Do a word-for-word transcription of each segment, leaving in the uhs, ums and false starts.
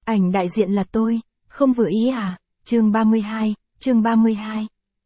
Ảnh đại diện là tôi, không vừa ý à? Chương ba mươi hai, chương ba mươi hai.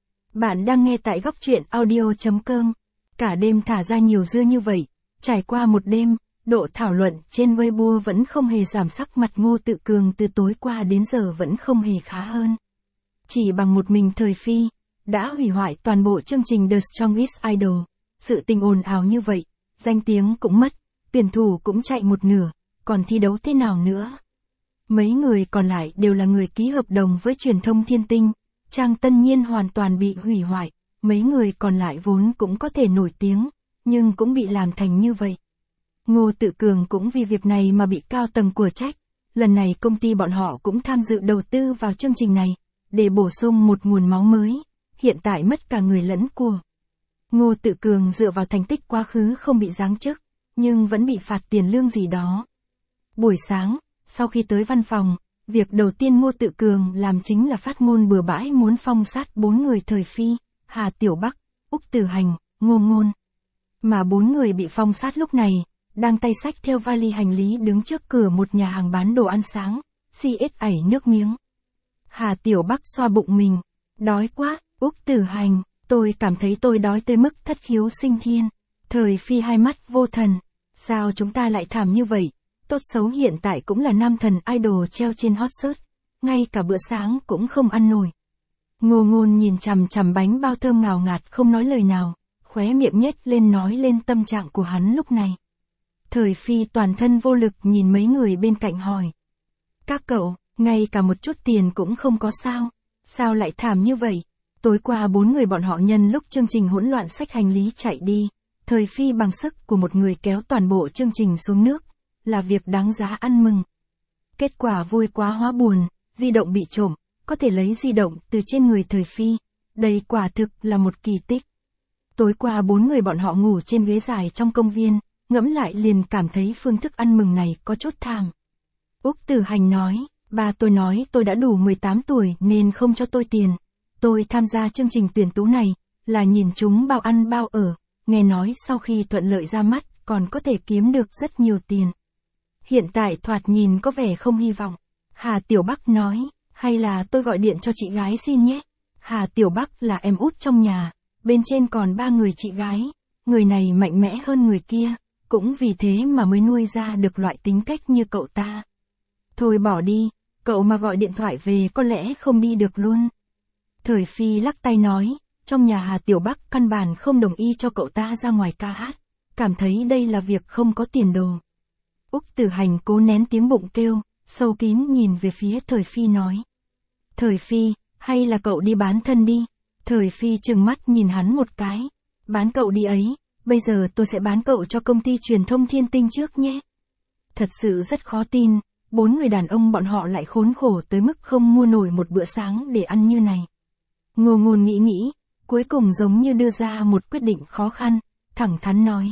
Bạn đang nghe tại góc truyện audio.com. Cả đêm thả ra nhiều dưa như vậy, trải qua một đêm, độ thảo luận trên Weibo vẫn không hề giảm, sắc mặt Ngô Tự Cường từ tối qua đến giờ vẫn không hề khá hơn. Chỉ bằng một mình Thời Phi, đã hủy hoại toàn bộ chương trình The Strongest Idol. Sự tình ồn ào như vậy, danh tiếng cũng mất, tuyển thủ cũng chạy một nửa, còn thi đấu thế nào nữa? Mấy người còn lại đều là người ký hợp đồng với truyền thông Thiên Tinh, Trang Tân Nhiên hoàn toàn bị hủy hoại, mấy người còn lại vốn cũng có thể nổi tiếng, nhưng cũng bị làm thành như vậy. Ngô Tự Cường cũng vì việc này mà bị cao tầng của trách, lần này công ty bọn họ cũng tham dự đầu tư vào chương trình này, để bổ sung một nguồn máu mới, hiện tại mất cả người lẫn của. Ngô Tự Cường dựa vào thành tích quá khứ không bị giáng chức, nhưng vẫn bị phạt tiền lương gì đó. Buổi sáng, sau khi tới văn phòng, việc đầu tiên Ngô Tự Cường làm chính là phát ngôn bừa bãi muốn phong sát bốn người Thời Phi, Hà Tiểu Bắc, Úc Tử Hành, Ngô Ngôn. Mà bốn người bị phong sát lúc này, đang tay xách theo vali hành lý đứng trước cửa một nhà hàng bán đồ ăn sáng, xê ét ẩy nước miếng. Hà Tiểu Bắc xoa bụng mình, đói quá. Úc Tử Hành, tôi cảm thấy tôi đói tới mức thất khiếu sinh thiên. Thời Phi hai mắt vô thần, sao chúng ta lại thảm như vậy? Tốt xấu hiện tại cũng là nam thần idol treo trên hot search, ngay cả bữa sáng cũng không ăn nổi. Ngô Ngôn nhìn chằm chằm bánh bao thơm ngào ngạt không nói lời nào, khóe miệng nhếch lên nói lên tâm trạng của hắn lúc này. Thời Phi toàn thân vô lực nhìn mấy người bên cạnh hỏi. Các cậu, ngay cả một chút tiền cũng không có sao? Sao lại thảm như vậy? Tối qua bốn người bọn họ nhân lúc chương trình hỗn loạn xách hành lý chạy đi, Thời Phi bằng sức của một người kéo toàn bộ chương trình xuống nước, là việc đáng giá ăn mừng. Kết quả vui quá hóa buồn, di động bị trộm, có thể lấy di động từ trên người Thời Phi, đây quả thực là một kỳ tích. Tối qua bốn người bọn họ ngủ trên ghế dài trong công viên, ngẫm lại liền cảm thấy phương thức ăn mừng này có chút thảm. Úc Tử Hành nói, ba tôi nói tôi đã đủ mười tám tuổi nên không cho tôi tiền. Tôi tham gia chương trình tuyển tú này, là nhìn chúng bao ăn bao ở, nghe nói sau khi thuận lợi ra mắt còn có thể kiếm được rất nhiều tiền. Hiện tại thoạt nhìn có vẻ không hy vọng. Hà Tiểu Bắc nói, hay là tôi gọi điện cho chị gái xin nhé. Hà Tiểu Bắc là em út trong nhà, bên trên còn ba người chị gái, người này mạnh mẽ hơn người kia, cũng vì thế mà mới nuôi ra được loại tính cách như cậu ta. Thôi bỏ đi, cậu mà gọi điện thoại về có lẽ không đi được luôn. Thời Phi lắc tay nói, trong nhà Hà Tiểu Bắc căn bản không đồng ý cho cậu ta ra ngoài ca hát, cảm thấy đây là việc không có tiền đồ. Úc Tử Hành cố nén tiếng bụng kêu, sâu kín nhìn về phía Thời Phi nói. Thời Phi, hay là cậu đi bán thân đi? Thời Phi trừng mắt nhìn hắn một cái. Bán cậu đi ấy, bây giờ tôi sẽ bán cậu cho công ty truyền thông Thiên Tinh trước nhé. Thật sự rất khó tin, bốn người đàn ông bọn họ lại khốn khổ tới mức không mua nổi một bữa sáng để ăn như này. Ngô Ngôn nghĩ nghĩ, cuối cùng giống như đưa ra một quyết định khó khăn, thẳng thắn nói.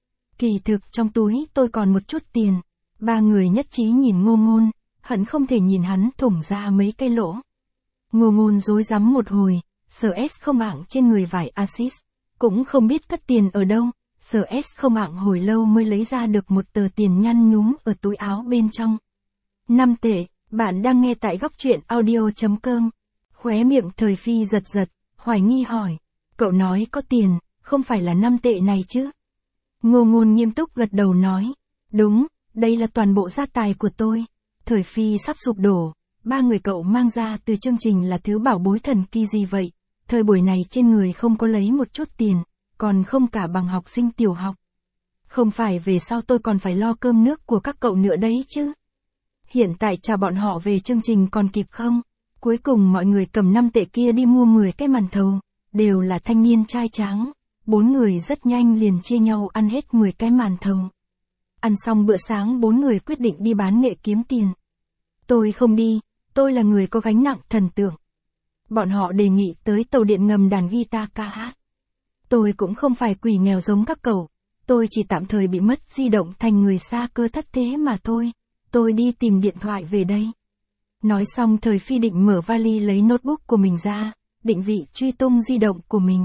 Kỳ thực trong túi tôi còn một chút tiền. Ba người nhất trí nhìn Ngô Ngôn, hận không thể nhìn hắn thủng ra mấy cái lỗ. Ngô Ngôn rối rắm một hồi, sờ ét không ạng trên người vải axit, cũng không biết cất tiền ở đâu, sờ ét không ạng hồi lâu mới lấy ra được một tờ tiền nhăn nhúm ở túi áo bên trong. Năm tệ, bạn đang nghe tại góc truyện audio.com. Khóe miệng Thời Phi giật giật, hoài nghi hỏi, cậu nói có tiền, không phải là năm tệ này chứ? Ngô Ngôn nghiêm túc gật đầu nói, đúng, đây là toàn bộ gia tài của tôi. Thời Phi sắp sụp đổ, ba người cậu mang ra từ chương trình là thứ bảo bối thần kỳ gì vậy? Thời buổi này trên người không có lấy một chút tiền, còn không cả bằng học sinh tiểu học. Không phải về sau tôi còn phải lo cơm nước của các cậu nữa đấy chứ? Hiện tại trả bọn họ về chương trình còn kịp không? Cuối cùng mọi người cầm năm tệ kia đi mua mười cái màn thầu, đều là thanh niên trai tráng. Bốn người rất nhanh liền chia nhau ăn hết mười cái màn thầu. Ăn xong bữa sáng bốn người quyết định đi bán nghệ kiếm tiền. Tôi không đi, tôi là người có gánh nặng thần tượng. Bọn họ đề nghị tới tàu điện ngầm đàn guitar ca hát. Tôi cũng không phải quỷ nghèo giống các cậu, tôi chỉ tạm thời bị mất di động thành người xa cơ thất thế mà thôi. Tôi đi tìm điện thoại về đây. Nói xong Thời Phi định mở vali lấy notebook của mình ra, định vị truy tung di động của mình.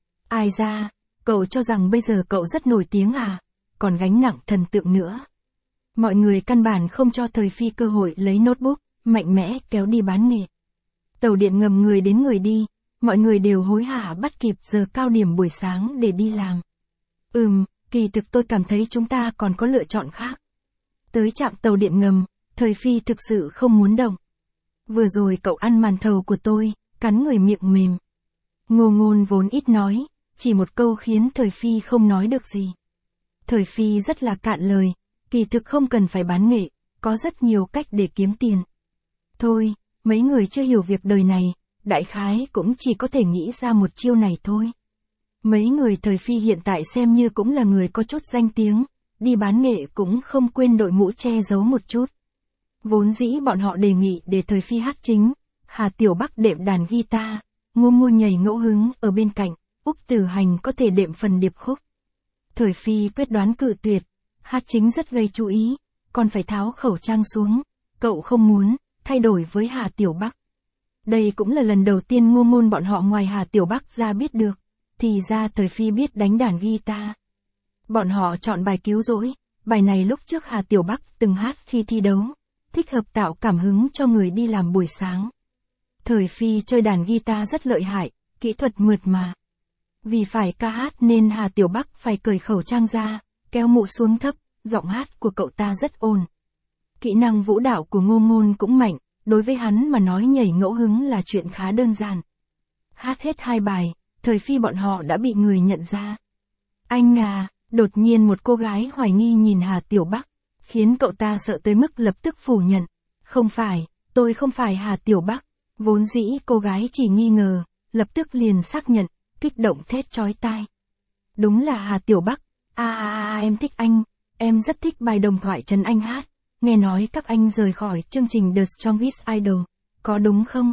Ai ra, cậu cho rằng bây giờ cậu rất nổi tiếng à, còn gánh nặng thần tượng nữa. Mọi người căn bản không cho Thời Phi cơ hội lấy notebook, mạnh mẽ kéo đi bán nghệ. Tàu điện ngầm người đến người đi, mọi người đều hối hả bắt kịp giờ cao điểm buổi sáng để đi làm. Ừm, kỳ thực tôi cảm thấy chúng ta còn có lựa chọn khác. Tới trạm tàu điện ngầm, Thời Phi thực sự không muốn động. Vừa rồi cậu ăn màn thầu của tôi, cắn người miệng mềm. Ngô Ngôn vốn ít nói, chỉ một câu khiến Thời Phi không nói được gì. Thời Phi rất là cạn lời, kỳ thực không cần phải bán nghệ, có rất nhiều cách để kiếm tiền. Thôi, mấy người chưa hiểu việc đời này, đại khái cũng chỉ có thể nghĩ ra một chiêu này thôi. Mấy người Thời Phi hiện tại xem như cũng là người có chút danh tiếng, đi bán nghệ cũng không quên đội mũ che giấu một chút. Vốn dĩ bọn họ đề nghị để Thời Phi hát chính, Hà Tiểu Bắc đệm đàn guitar, Ngô Ngôn nhảy ngẫu hứng ở bên cạnh, Úc Tử Hành có thể đệm phần điệp khúc. Thời Phi quyết đoán cự tuyệt, hát chính rất gây chú ý, còn phải tháo khẩu trang xuống, cậu không muốn, thay đổi với Hà Tiểu Bắc. Đây cũng là lần đầu tiên Ngô Ngôn bọn họ ngoài Hà Tiểu Bắc ra biết được, thì ra Thời Phi biết đánh đàn guitar. Bọn họ chọn bài Cứu Rỗi, bài này lúc trước Hà Tiểu Bắc từng hát khi thi đấu, thích hợp tạo cảm hứng cho người đi làm buổi sáng. Thời Phi chơi đàn guitar rất lợi hại, kỹ thuật mượt mà. Vì phải ca hát nên Hà Tiểu Bắc phải cởi khẩu trang ra, kéo mũ xuống thấp, giọng hát của cậu ta rất ổn. Kỹ năng vũ đạo của Ngô Ngôn cũng mạnh, đối với hắn mà nói nhảy ngẫu hứng là chuyện khá đơn giản. Hát hết hai bài, Thời Phi bọn họ đã bị người nhận ra. Anh à, đột nhiên một cô gái hoài nghi nhìn Hà Tiểu Bắc, khiến cậu ta sợ tới mức lập tức phủ nhận. Không phải, tôi không phải Hà Tiểu Bắc. Vốn dĩ cô gái chỉ nghi ngờ, lập tức liền xác nhận, kích động thét chói tai. Đúng là Hà Tiểu Bắc, a a a em thích anh, em rất thích bài Đồng Thoại Trấn Anh hát, nghe nói các anh rời khỏi chương trình The Strongest Idol, có đúng không?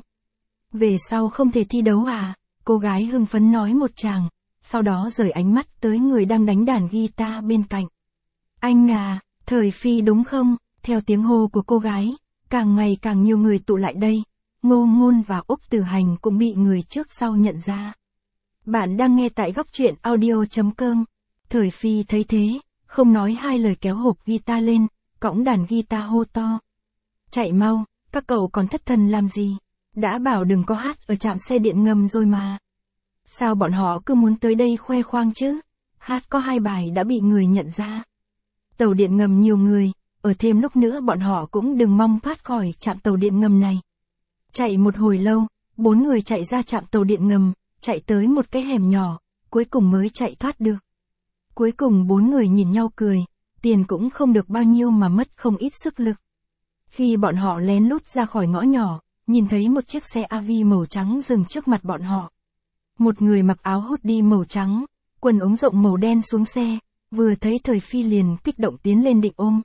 Về sau không thể thi đấu à? Cô gái hưng phấn nói một tràng, sau đó rời ánh mắt tới người đang đánh đàn guitar bên cạnh. Anh à, Thời Phi đúng không? Theo tiếng hô của cô gái, càng ngày càng nhiều người tụ lại đây. Ngô Ngôn và Úc Tử Hành cũng bị người trước sau nhận ra. Bạn đang nghe tại góc truyện audio chấm com. Thời Phi thấy thế, không nói hai lời kéo hộp guitar lên, cõng đàn guitar hô to. Chạy mau, các cậu còn thất thần làm gì? Đã bảo đừng có hát ở trạm xe điện ngầm rồi mà. Sao bọn họ cứ muốn tới đây khoe khoang chứ? Hát có hai bài đã bị người nhận ra. Tàu điện ngầm nhiều người, ở thêm lúc nữa bọn họ cũng đừng mong thoát khỏi trạm tàu điện ngầm này. Chạy một hồi lâu, bốn người chạy ra trạm tàu điện ngầm, chạy tới một cái hẻm nhỏ, cuối cùng mới chạy thoát được. Cuối cùng bốn người nhìn nhau cười, tiền cũng không được bao nhiêu mà mất không ít sức lực. Khi bọn họ lén lút ra khỏi ngõ nhỏ, nhìn thấy một chiếc xe a vê màu trắng dừng trước mặt bọn họ. Một người mặc áo hoodie màu trắng, quần ống rộng màu đen xuống xe, vừa thấy Thời Phi liền kích động tiến lên định ôm.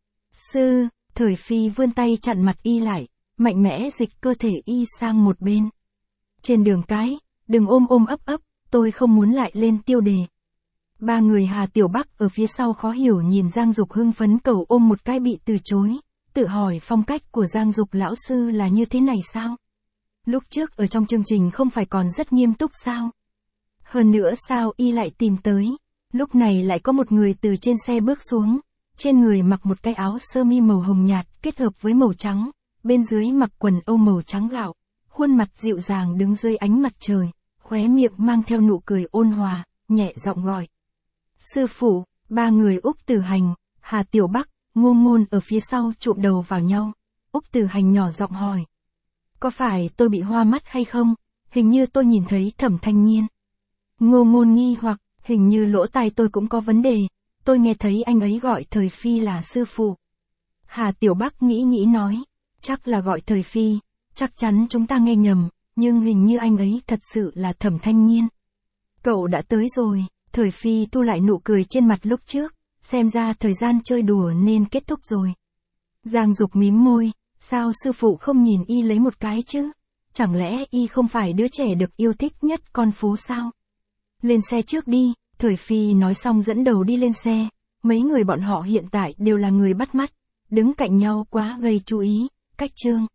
Sư, Thời Phi vươn tay chặn mặt y lại, mạnh mẽ dịch cơ thể y sang một bên. Trên đường cái, đừng ôm ôm ấp ấp, tôi không muốn lại lên tiêu đề. Ba người Hà Tiểu Bắc ở phía sau khó hiểu nhìn Giang Dục hưng phấn cầu ôm một cái bị từ chối, tự hỏi phong cách của Giang Dục lão sư là như thế này sao? Lúc trước ở trong chương trình không phải còn rất nghiêm túc sao? Hơn nữa sao y lại tìm tới? Lúc này lại có một người từ trên xe bước xuống, trên người mặc một cái áo sơ mi màu hồng nhạt kết hợp với màu trắng, bên dưới mặc quần âu màu trắng gạo, khuôn mặt dịu dàng đứng dưới ánh mặt trời, khóe miệng mang theo nụ cười ôn hòa, nhẹ giọng gọi. Sư phụ, ba người Úc Tử Hành, Hà Tiểu Bắc, Ngô Ngôn ở phía sau chụm đầu vào nhau. Úc Tử Hành nhỏ giọng hỏi. Có phải tôi bị hoa mắt hay không? Hình như tôi nhìn thấy Thẩm Thanh Nhiên. Ngô Ngôn nghi hoặc, hình như lỗ tai tôi cũng có vấn đề, tôi nghe thấy anh ấy gọi Thời Phi là sư phụ. Hà Tiểu Bắc nghĩ nghĩ nói, chắc là gọi Thời Phi, chắc chắn chúng ta nghe nhầm, nhưng hình như anh ấy thật sự là Thẩm Thanh Nhiên. Cậu đã tới rồi. Thời Phi thu lại nụ cười trên mặt lúc trước, xem ra thời gian chơi đùa nên kết thúc rồi. Giang Dục mím môi, sao sư phụ không nhìn y lấy một cái chứ? Chẳng lẽ y không phải đứa trẻ được yêu thích nhất con phố sao? Lên xe trước đi, Thời Phi nói xong dẫn đầu đi lên xe, mấy người bọn họ hiện tại đều là người bắt mắt, đứng cạnh nhau quá gây chú ý, cách chương.